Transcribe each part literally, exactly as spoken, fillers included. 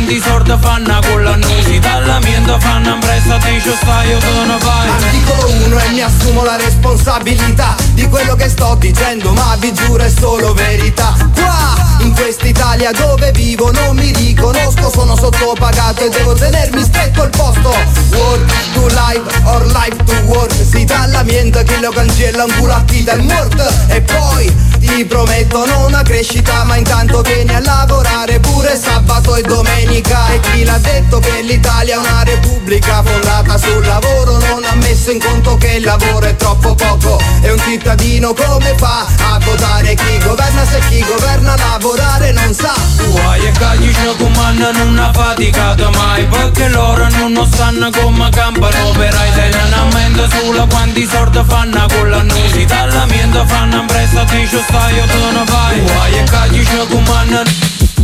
quanti sordi fanno con la nusi. Dalla miente fanno impressa, dice stai io te ne vai. Articolo uno e mi assumo la responsabilità di quello che sto dicendo, ma vi giuro è solo verità. Qua, in quest'Italia dove vivo non mi riconosco, sono sottopagato e devo tenermi stretto il posto. Work to life or life to work, si dalla mente che lo cancella un culo a vita è morto. E poi ti promettono una crescita, ma intanto vieni a lavorare pure sabato e domenica. E chi l'ha detto che l'Italia è una repubblica fondata sul lavoro non ha messo in conto che il lavoro è troppo poco. E un cittadino come fa a votare chi governa se chi governa lavorare non sa? Guai e cagli ci comandano una faticata mai, perché loro non lo stanno come campano operai. Tenen a mente solo quanti sordi fanno con la nusi. Dalla miente fanno impressa, dice stai io te ne vai. Guai e cagli ci comandano.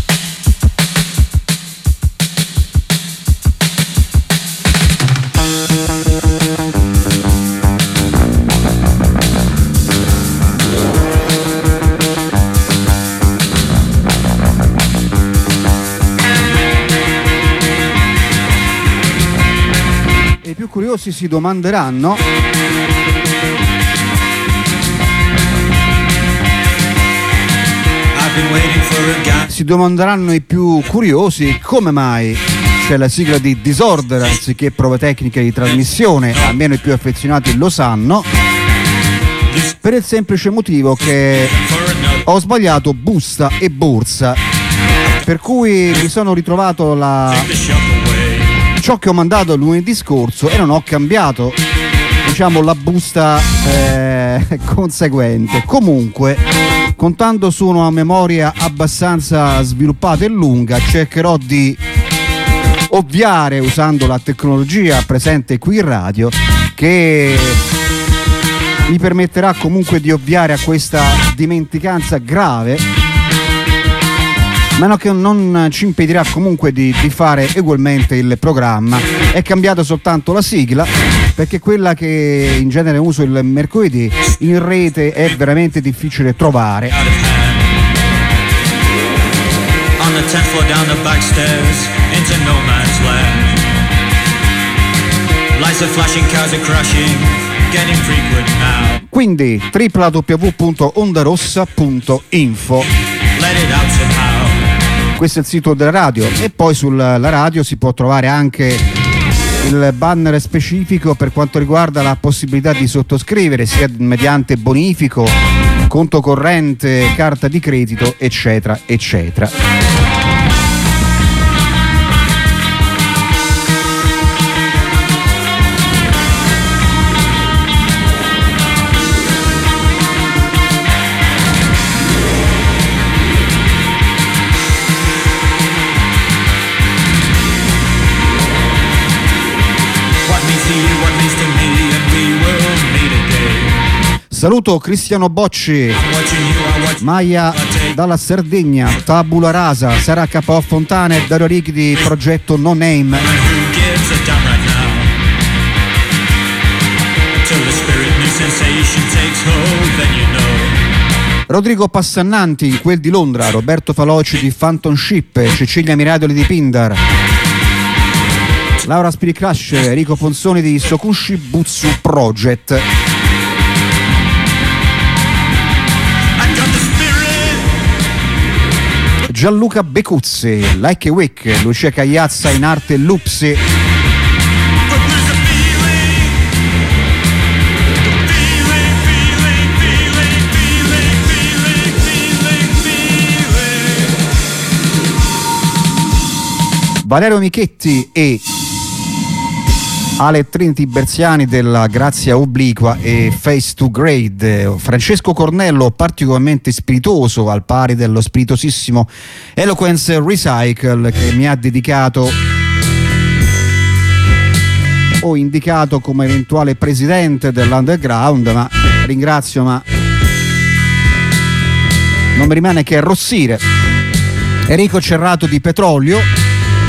I più curiosi si domanderanno si domanderanno i più curiosi come mai c'è la sigla di Disorder anziché prove tecniche di trasmissione. Almeno i più affezionati lo sanno, per il semplice motivo che ho sbagliato busta e borsa, per cui mi sono ritrovato la ciò che ho mandato lunedì scorso e non ho cambiato, diciamo, la busta eh, conseguente. Comunque, contando su una memoria abbastanza sviluppata e lunga, cercherò di ovviare usando la tecnologia presente qui in radio, che mi permetterà comunque di ovviare a questa dimenticanza grave, ma no, che non ci impedirà comunque di, di fare ugualmente il programma. È cambiata soltanto la sigla, perché quella che in genere uso il mercoledì in rete è veramente difficile trovare. Quindi w w w punto ondarossa punto info. Questo è il sito della radio, e poi sulla radio si può trovare anche il banner specifico per quanto riguarda la possibilità di sottoscrivere sia mediante bonifico, conto corrente, carta di credito, eccetera eccetera. Saluto Cristiano Bocci, Maia dalla Sardegna, Tabula Rasa, Sara Capò Fontana e Dario Righi di progetto No Name. Rodrigo Passannanti, quel di Londra, Roberto Faloci di Phantom Ship, Cecilia Miradoli di Pindar, Laura Spirit Crash, Enrico Ponzoni di Sokushi Butsu Project. Gianluca Becuzzi, Like a Wick, Lucia Cagliazza in arte Lupsi, Valerio Michetti e Ale Trinity Berziani della Grazia Obliqua e Face to Grade, Francesco Cornello particolarmente spiritoso al pari dello spiritosissimo Eloquence Recycle, che mi ha dedicato o indicato come eventuale presidente dell'underground, ma ringrazio, ma non mi rimane che arrossire. Enrico Cerrato di Petrolio,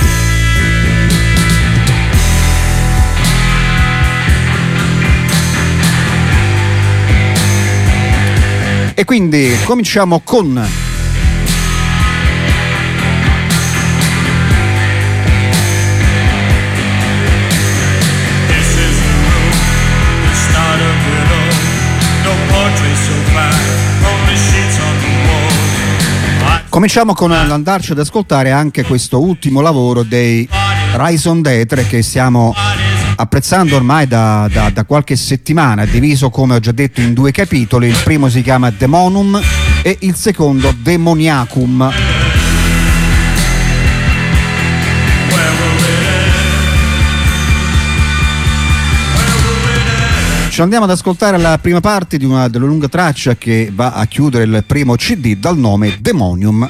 e quindi cominciamo con Cominciamo con l'andarci ad ascoltare anche questo ultimo lavoro dei Raison d'Etre che stiamo apprezzando ormai da, da, da qualche settimana, diviso come ho già detto in due capitoli. Il primo si chiama Demonum e il secondo Demoniacum. Ci andiamo ad ascoltare la prima parte di una della lunga traccia che va a chiudere il primo C D dal nome Demonium.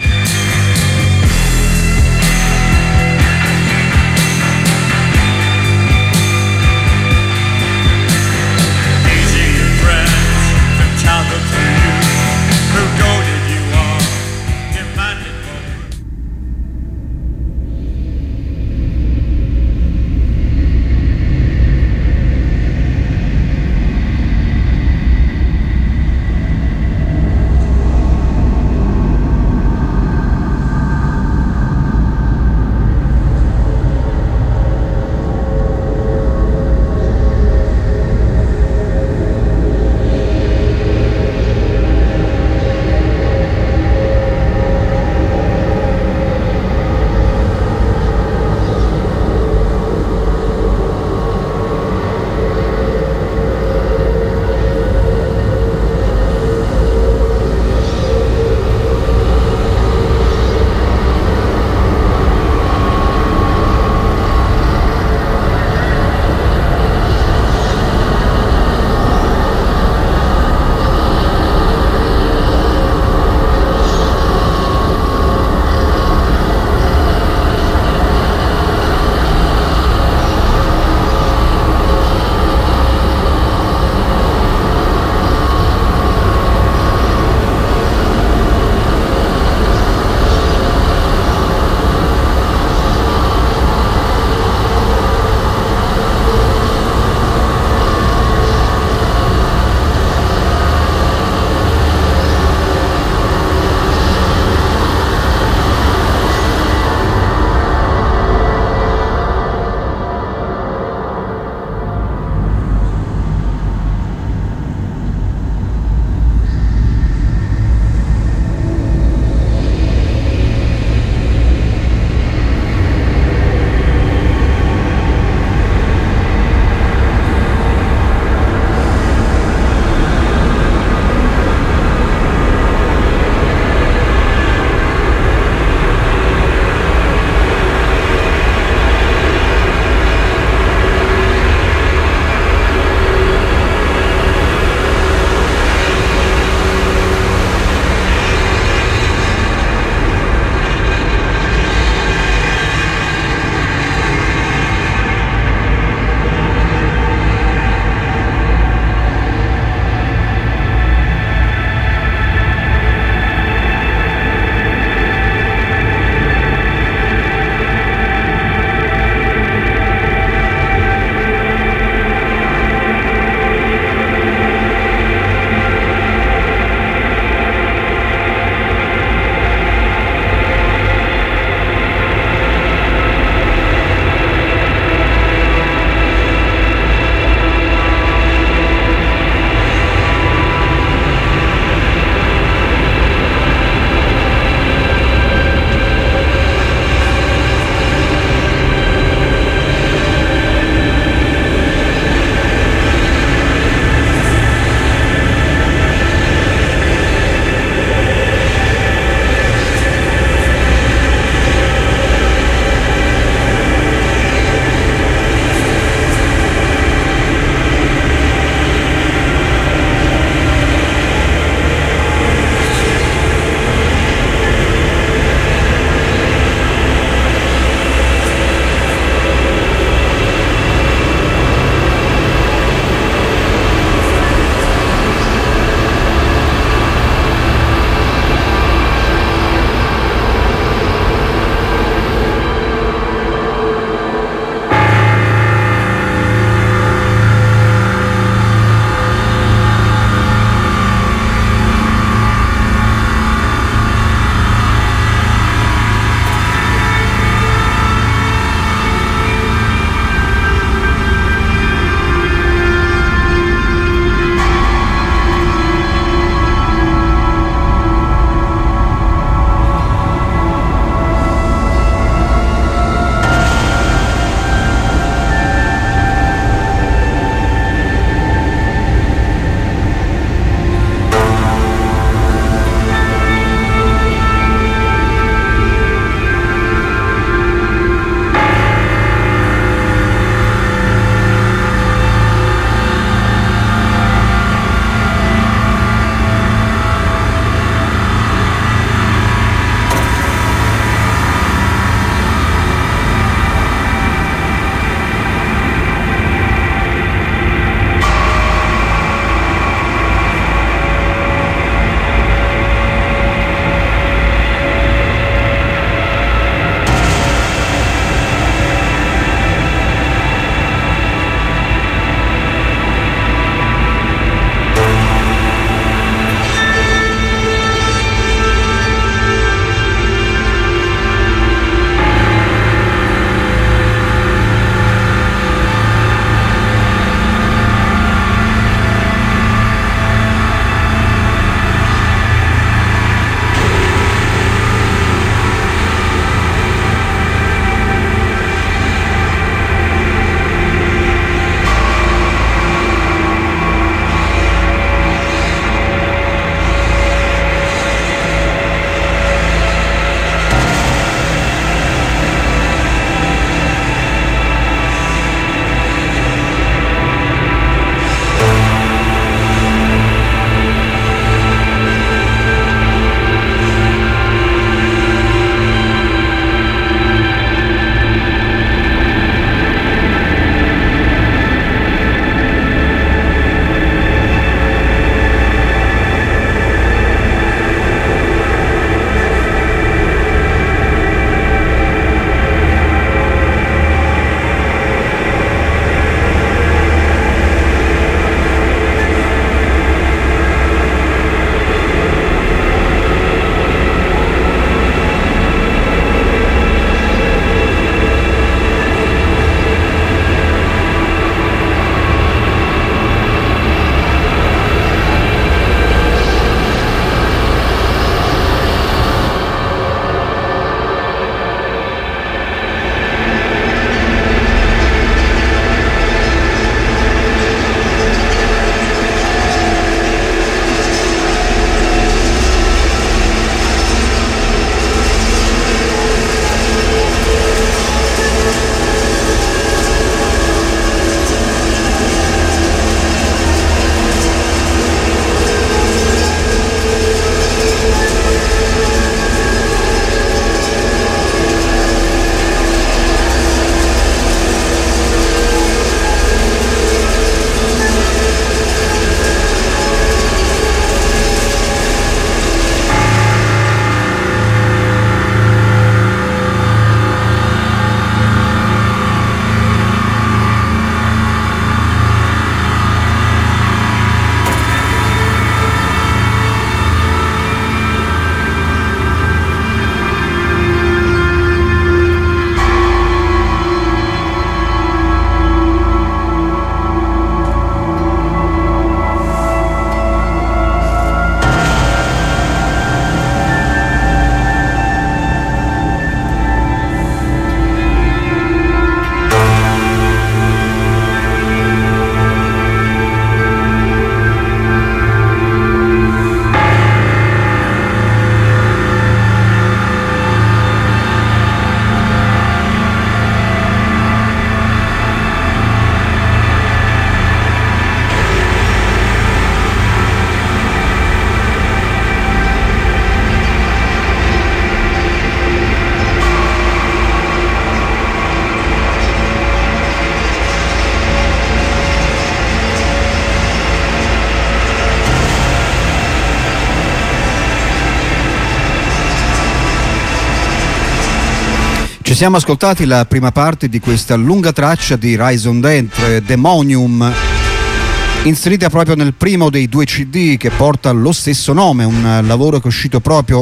siamo ascoltati la prima parte di questa lunga traccia di Rise on Dent, Demonium, inserita proprio nel primo dei due C D che porta lo stesso nome, un lavoro che è uscito proprio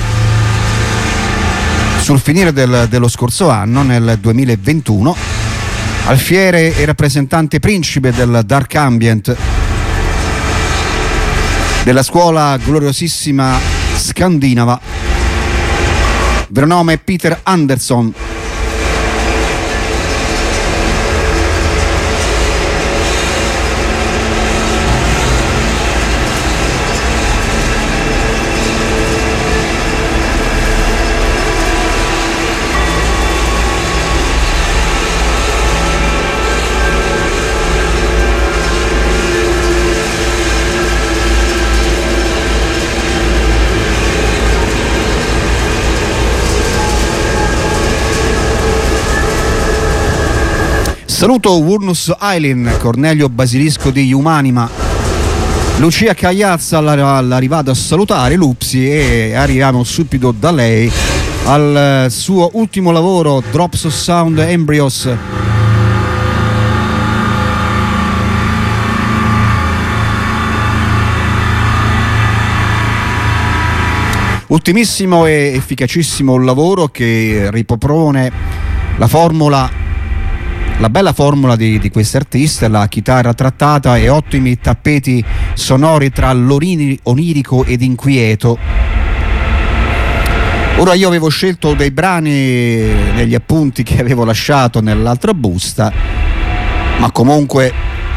sul finire del, dello scorso anno, nel duemilaventuno. Alfiere e rappresentante principe del Dark Ambient, della scuola gloriosissima scandinava, vero nome è Peter Anderson. Saluto Wurnus Eileen, Cornelio Basilisco di Umanima, Lucia Cagliazza all'arrivato a salutare Lupsi, e arriviamo subito da lei al suo ultimo lavoro, Drops of Sound Embryos. Ultimissimo e efficacissimo lavoro che ripropone la formula La bella formula di, di quest'artista, la chitarra trattata e ottimi tappeti sonori tra l'onirico ed inquieto. Ora, io avevo scelto dei brani negli appunti che avevo lasciato nell'altra busta, ma comunque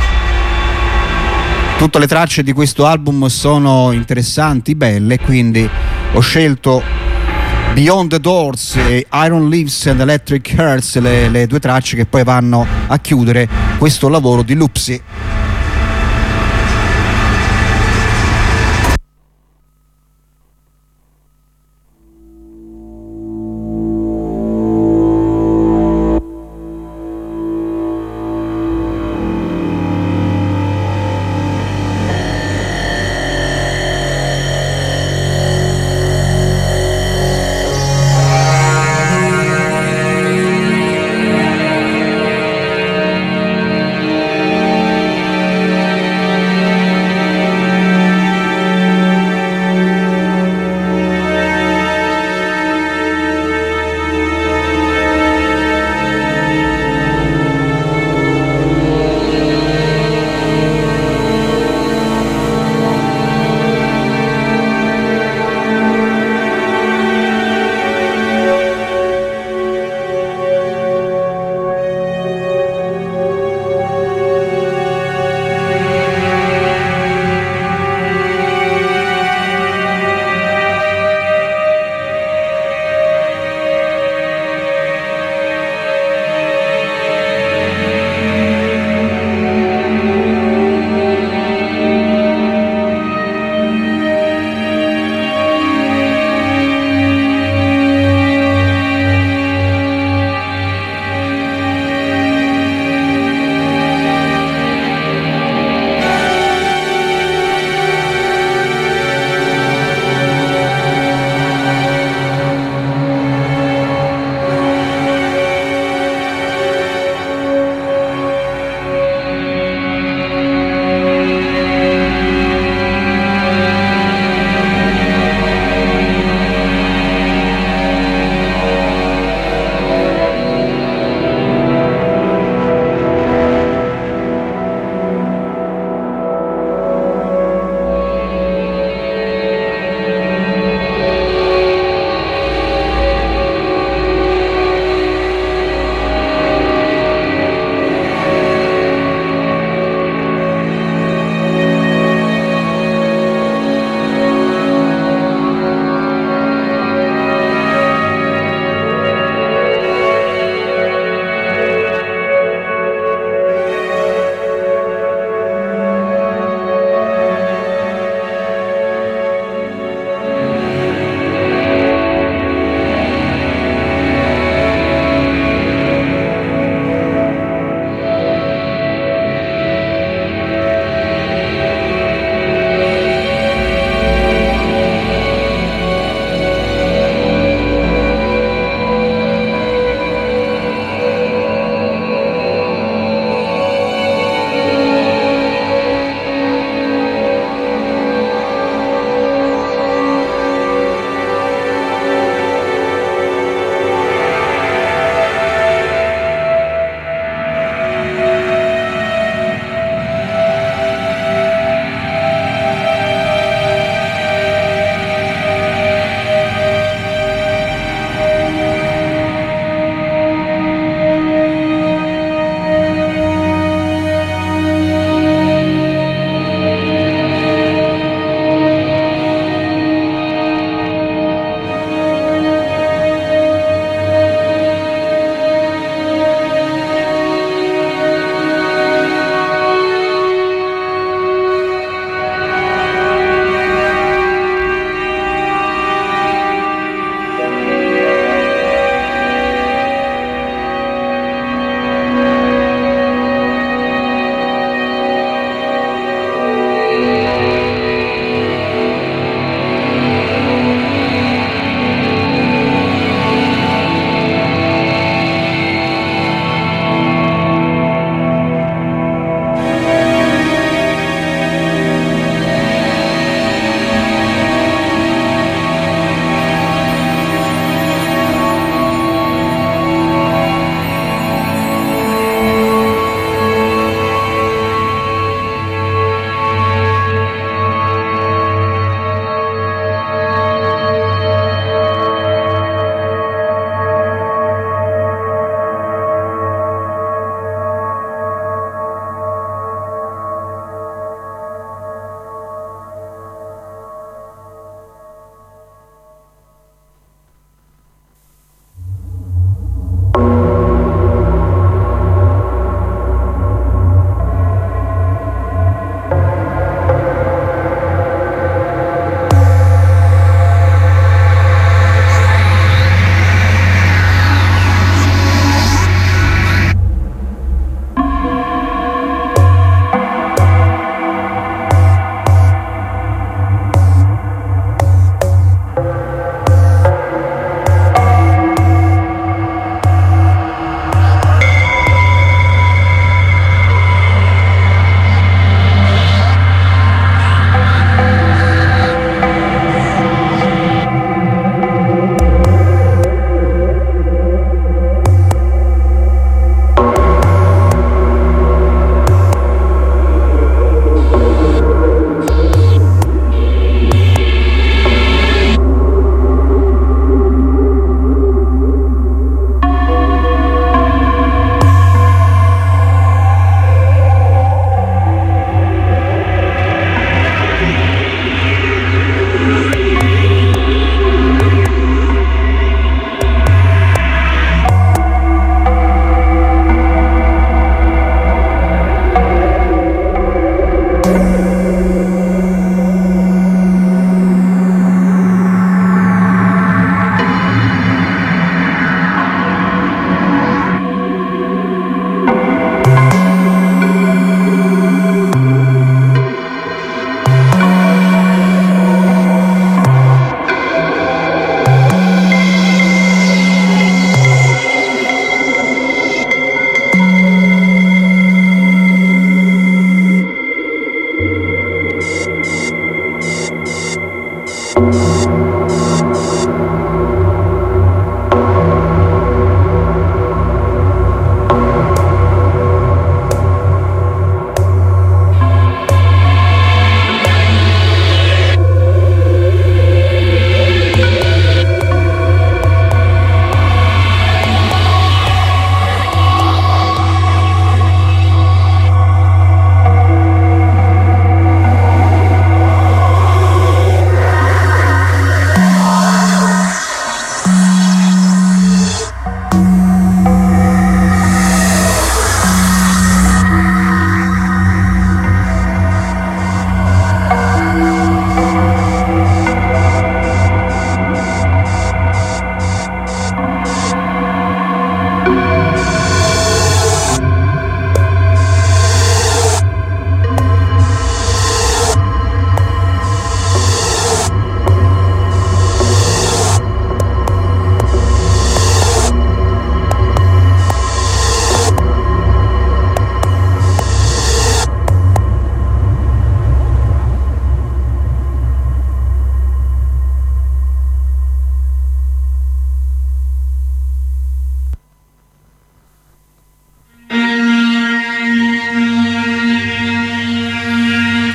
tutte le tracce di questo album sono interessanti, belle, quindi ho scelto Beyond the Doors e Iron Leaves and Electric Hearts, le, le due tracce che poi vanno a chiudere questo lavoro di Lupsi.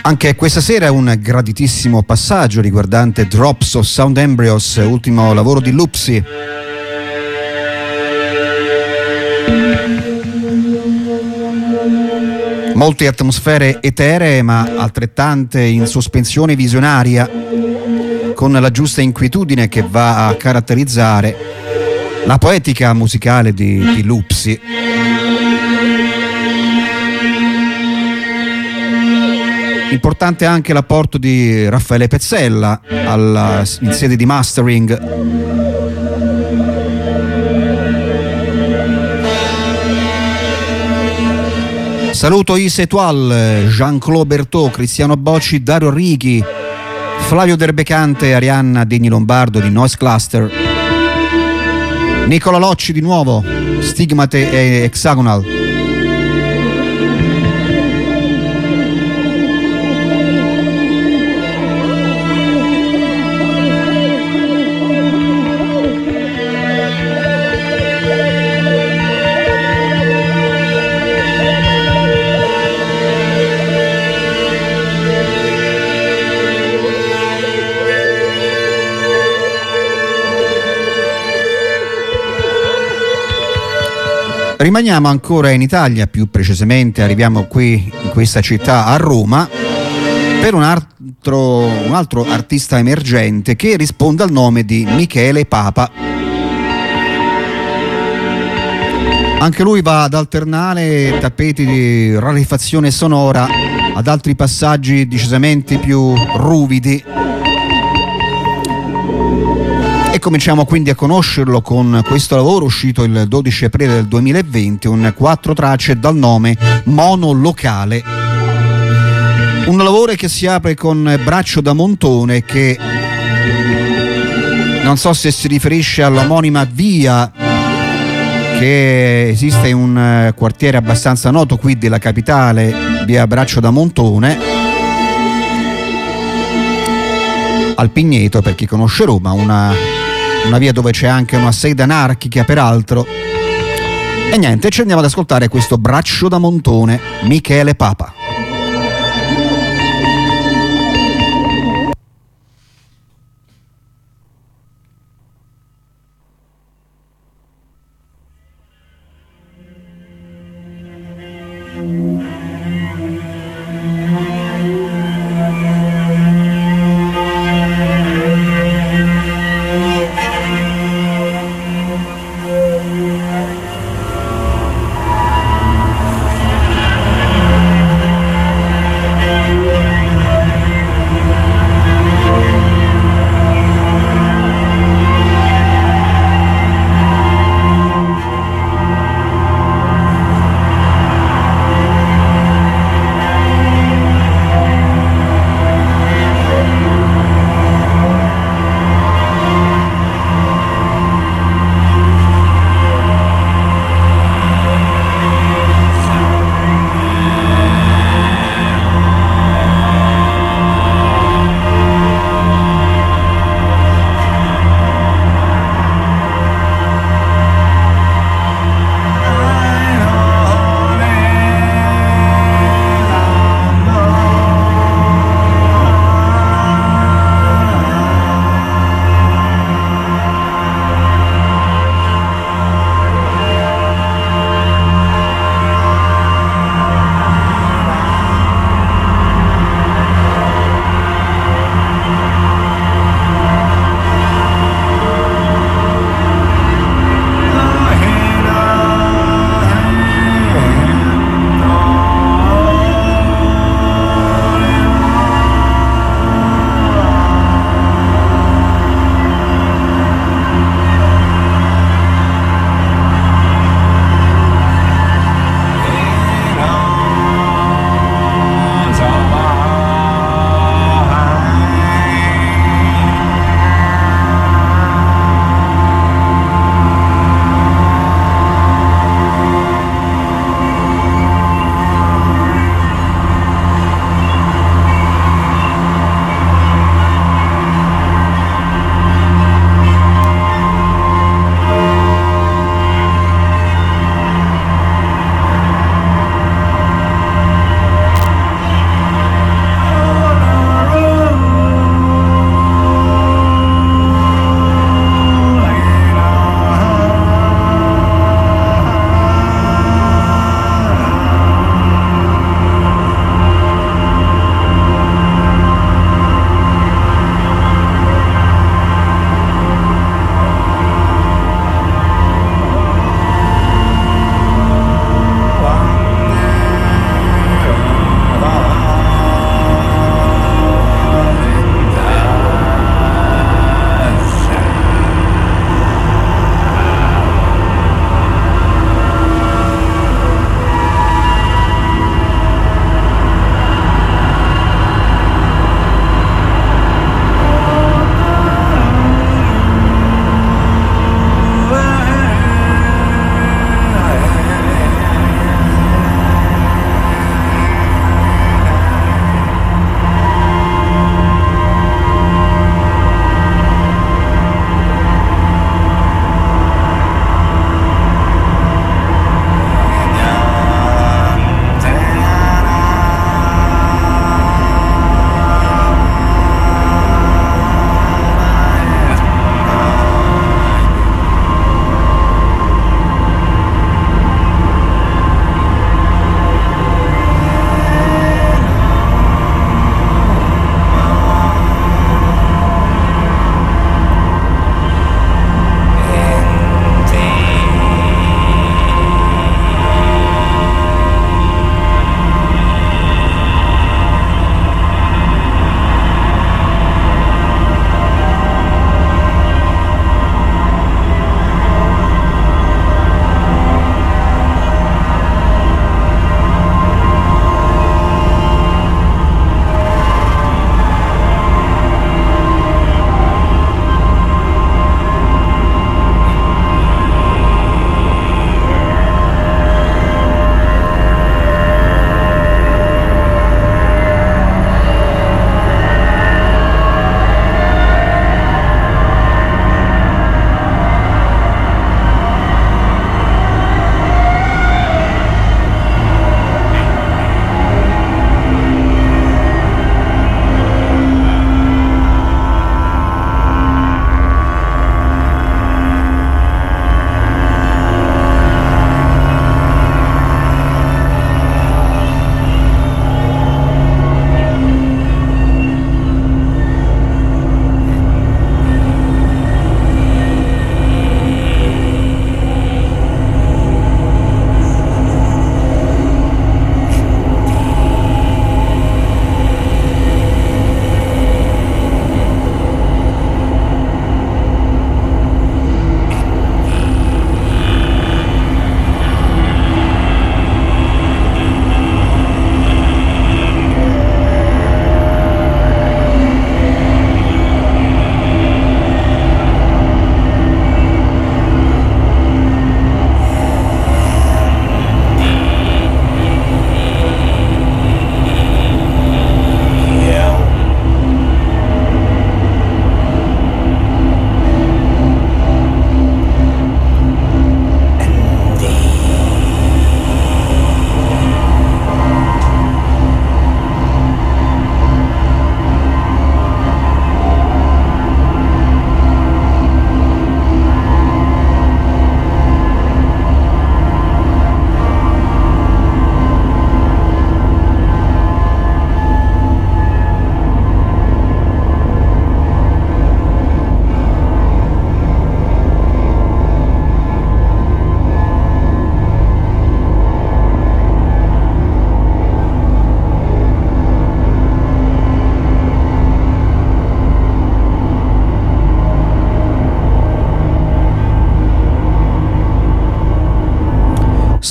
Anche questa sera un graditissimo passaggio riguardante Drops of Sound Embryos, ultimo lavoro di Lupsi. Molte atmosfere eteree ma altrettante in sospensione visionaria, con la giusta inquietudine che va a caratterizzare la poetica musicale di, di Lupsi. Importante anche l'apporto di Raffaele Pezzella alla, in sede di mastering. Saluto Ise Toile, Jean-Claude Berthaud, Cristiano Bocci, Dario Righi, Flavio Derbecante, Arianna Degni Lombardo di Noise Cluster, Nicola Locci di nuovo, Stigmate e Hexagonal. Rimaniamo ancora in Italia, più precisamente arriviamo qui in questa città a Roma per un altro, un altro artista emergente che risponde al nome di Michele Papa. Anche lui va ad alternare tappeti di rarefazione sonora ad altri passaggi decisamente più ruvidi. E cominciamo quindi a conoscerlo con questo lavoro uscito il dodici aprile del duemilaventi, un quattro tracce dal nome Monolocale. Un lavoro che si apre con Braccio da Montone, che non so se si riferisce all'omonima via che esiste in un quartiere abbastanza noto qui della capitale, via Braccio da Montone, al Pigneto, per chi conosce Roma, una una via dove c'è anche una sede anarchica peraltro. E niente, ci andiamo ad ascoltare questo Braccio da Montone, Michele Papa.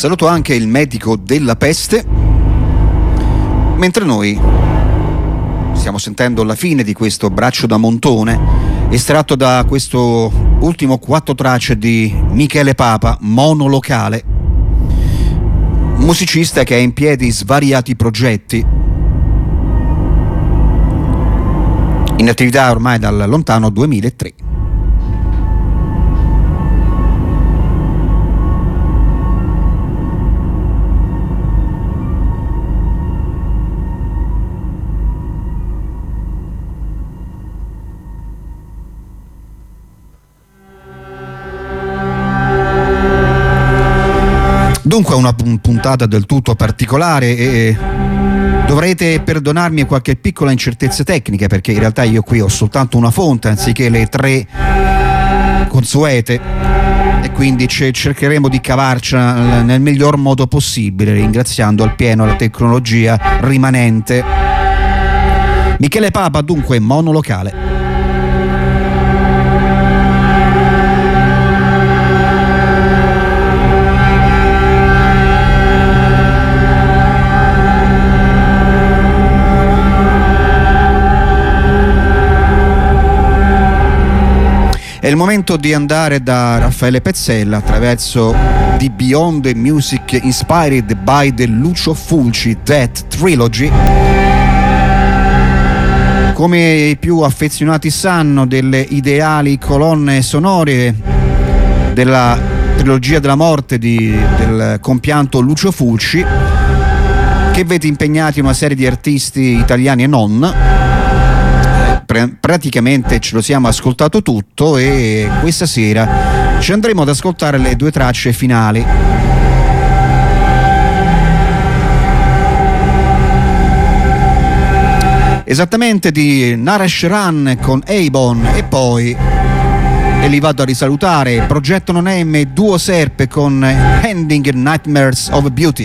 Saluto anche il medico della peste, mentre noi stiamo sentendo la fine di questo braccio da montone estratto da questo ultimo quattro tracce di Michele Papa, monolocale, musicista che ha in piedi svariati progetti, in attività ormai dal lontano duemilatré. Dunque una puntata del tutto particolare e dovrete perdonarmi qualche piccola incertezza tecnica, perché in realtà io qui ho soltanto una fonte anziché le tre consuete e quindi cercheremo di cavarcela nel miglior modo possibile, ringraziando al pieno la tecnologia rimanente. Michele Papa, dunque, monolocale. È il momento di andare da Raffaele Pezzella attraverso The Beyond the Music Inspired by the Lucio Fulci That Trilogy. Come i più affezionati sanno, delle ideali colonne sonore della trilogia della morte di, del compianto Lucio Fulci, che vede impegnati una serie di artisti italiani e non. Praticamente ce lo siamo ascoltato tutto e questa sera ci andremo ad ascoltare le due tracce finali. Esattamente di Naresh Ran con Avon e poi, e li vado a risalutare, Progetto Non M, Duo Serpe con Ending Nightmares of Beauty.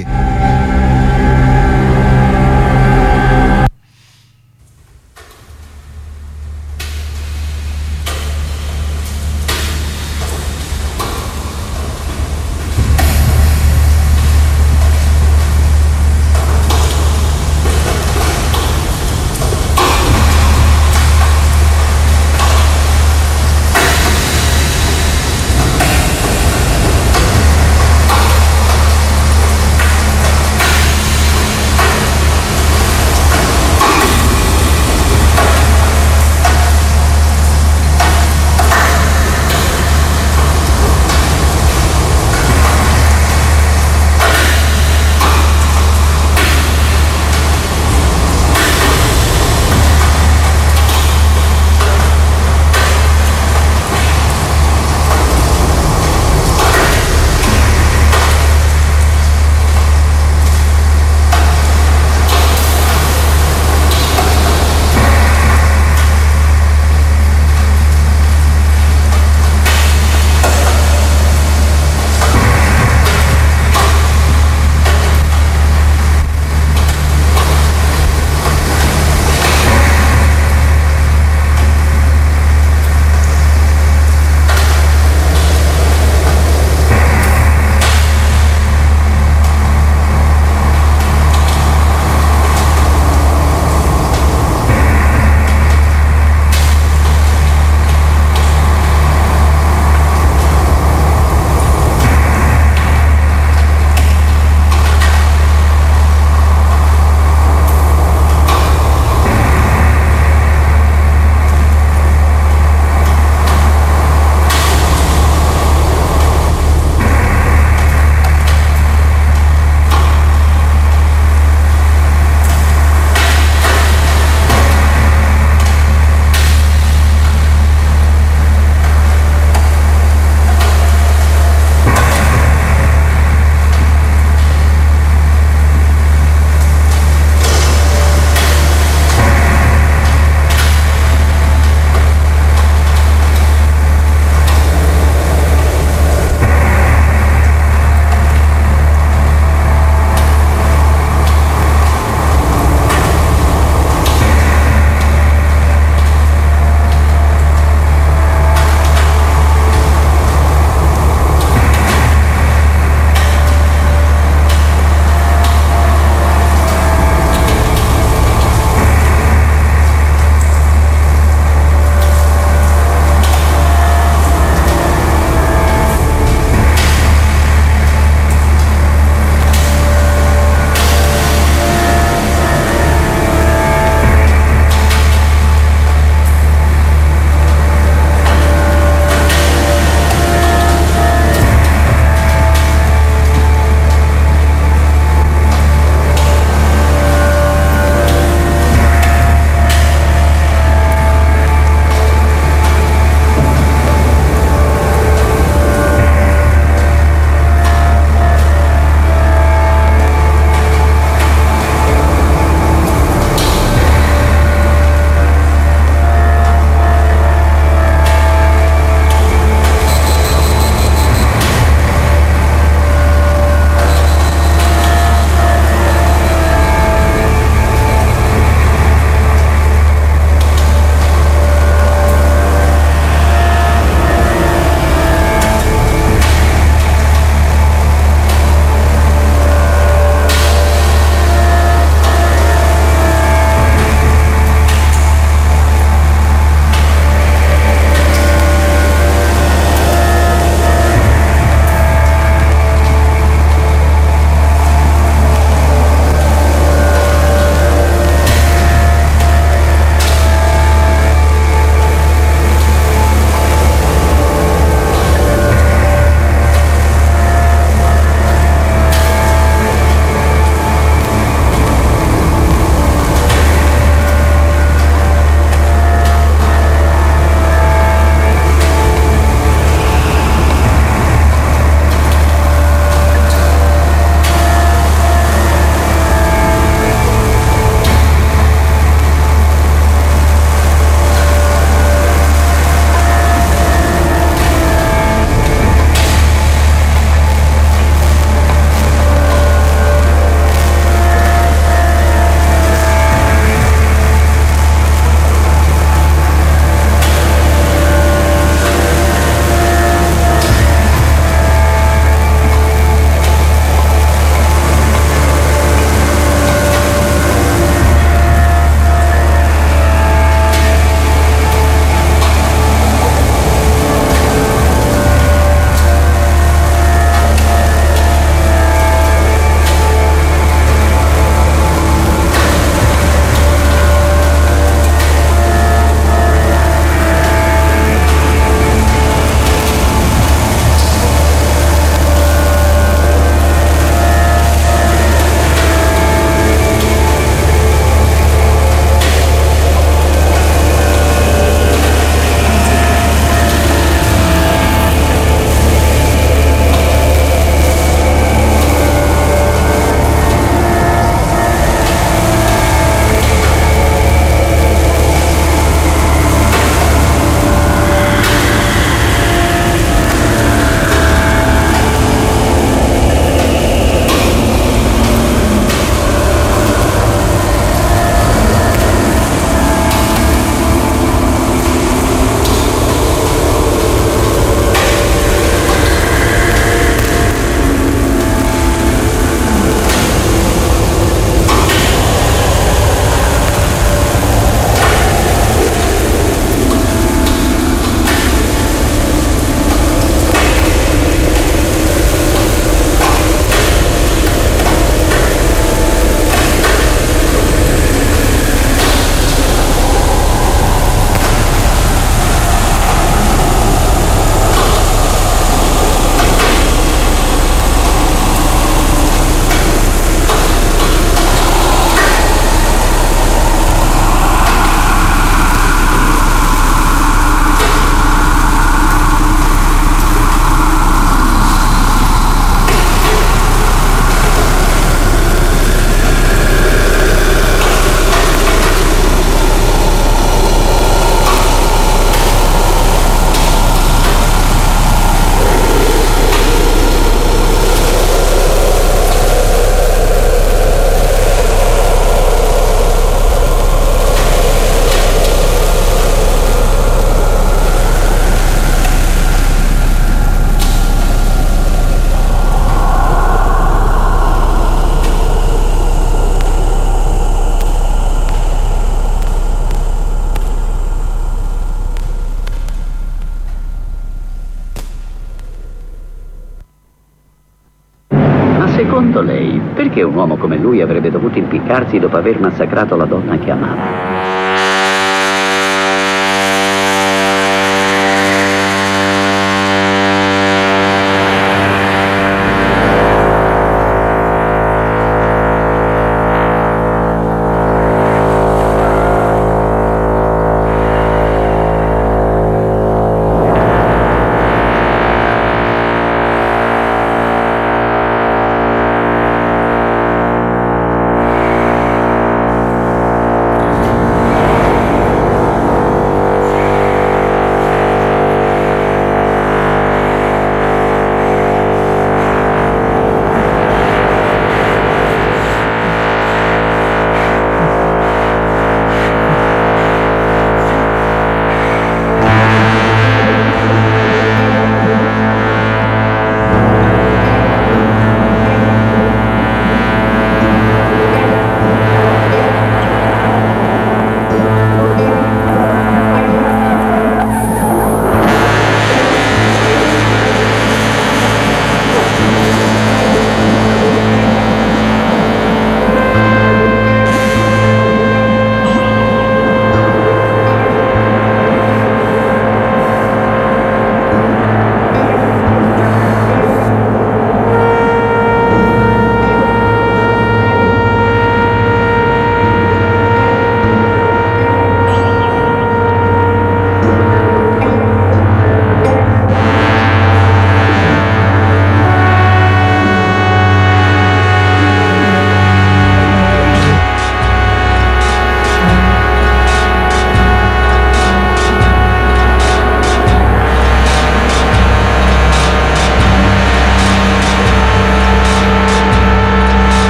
lei, perché un uomo come lui avrebbe dovuto impiccarsi dopo aver massacrato la donna che amava?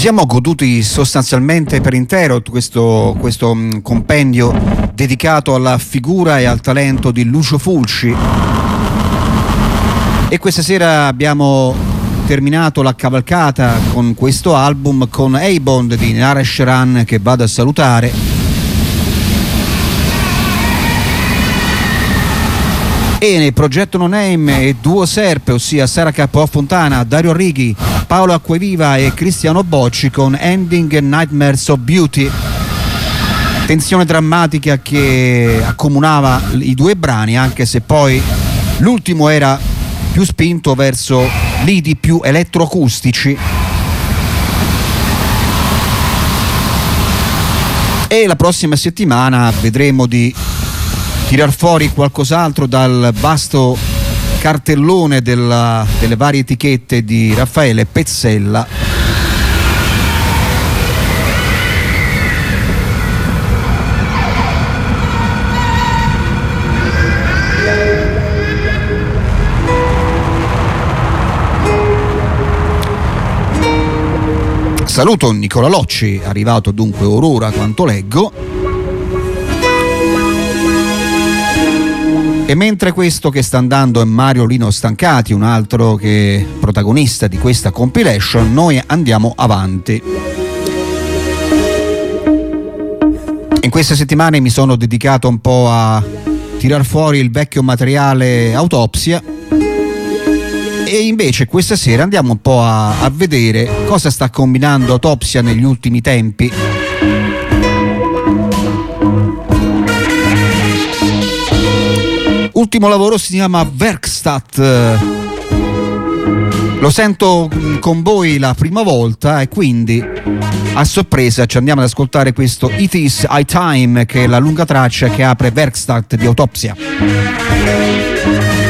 siamo goduti sostanzialmente per intero questo, questo mh, compendio dedicato alla figura e al talento di Lucio Fulci, e questa sera abbiamo terminato la cavalcata con questo album con A-Bond di Naresh Ran, che vado a salutare. E nel progetto No Name e Duo Serpe, ossia Sara K O Fontana, Dario Righi, Paolo Acquaviva e Cristiano Bocci con Ending Nightmares of Beauty. Tensione drammatica che accomunava i due brani, anche se poi l'ultimo era più spinto verso lidi più elettroacustici. E la prossima settimana vedremo di tirar fuori qualcos'altro dal vasto cartellone della, delle varie etichette di Raffaele Pezzella. Saluto Nicola Locci, arrivato dunque orora quanto leggo. E mentre questo che sta andando è Mario Lino Stancati, un altro che protagonista di questa compilation, noi andiamo avanti. In queste settimane mi sono dedicato un po' a tirar fuori il vecchio materiale Autopsia, e invece questa sera andiamo un po' a, a vedere cosa sta combinando Autopsia negli ultimi tempi. Ultimo lavoro si chiama Werkstatt, lo sento con voi la prima volta e quindi a sorpresa ci andiamo ad ascoltare questo It Is High Time, che è la lunga traccia che apre Werkstatt di Autopsia.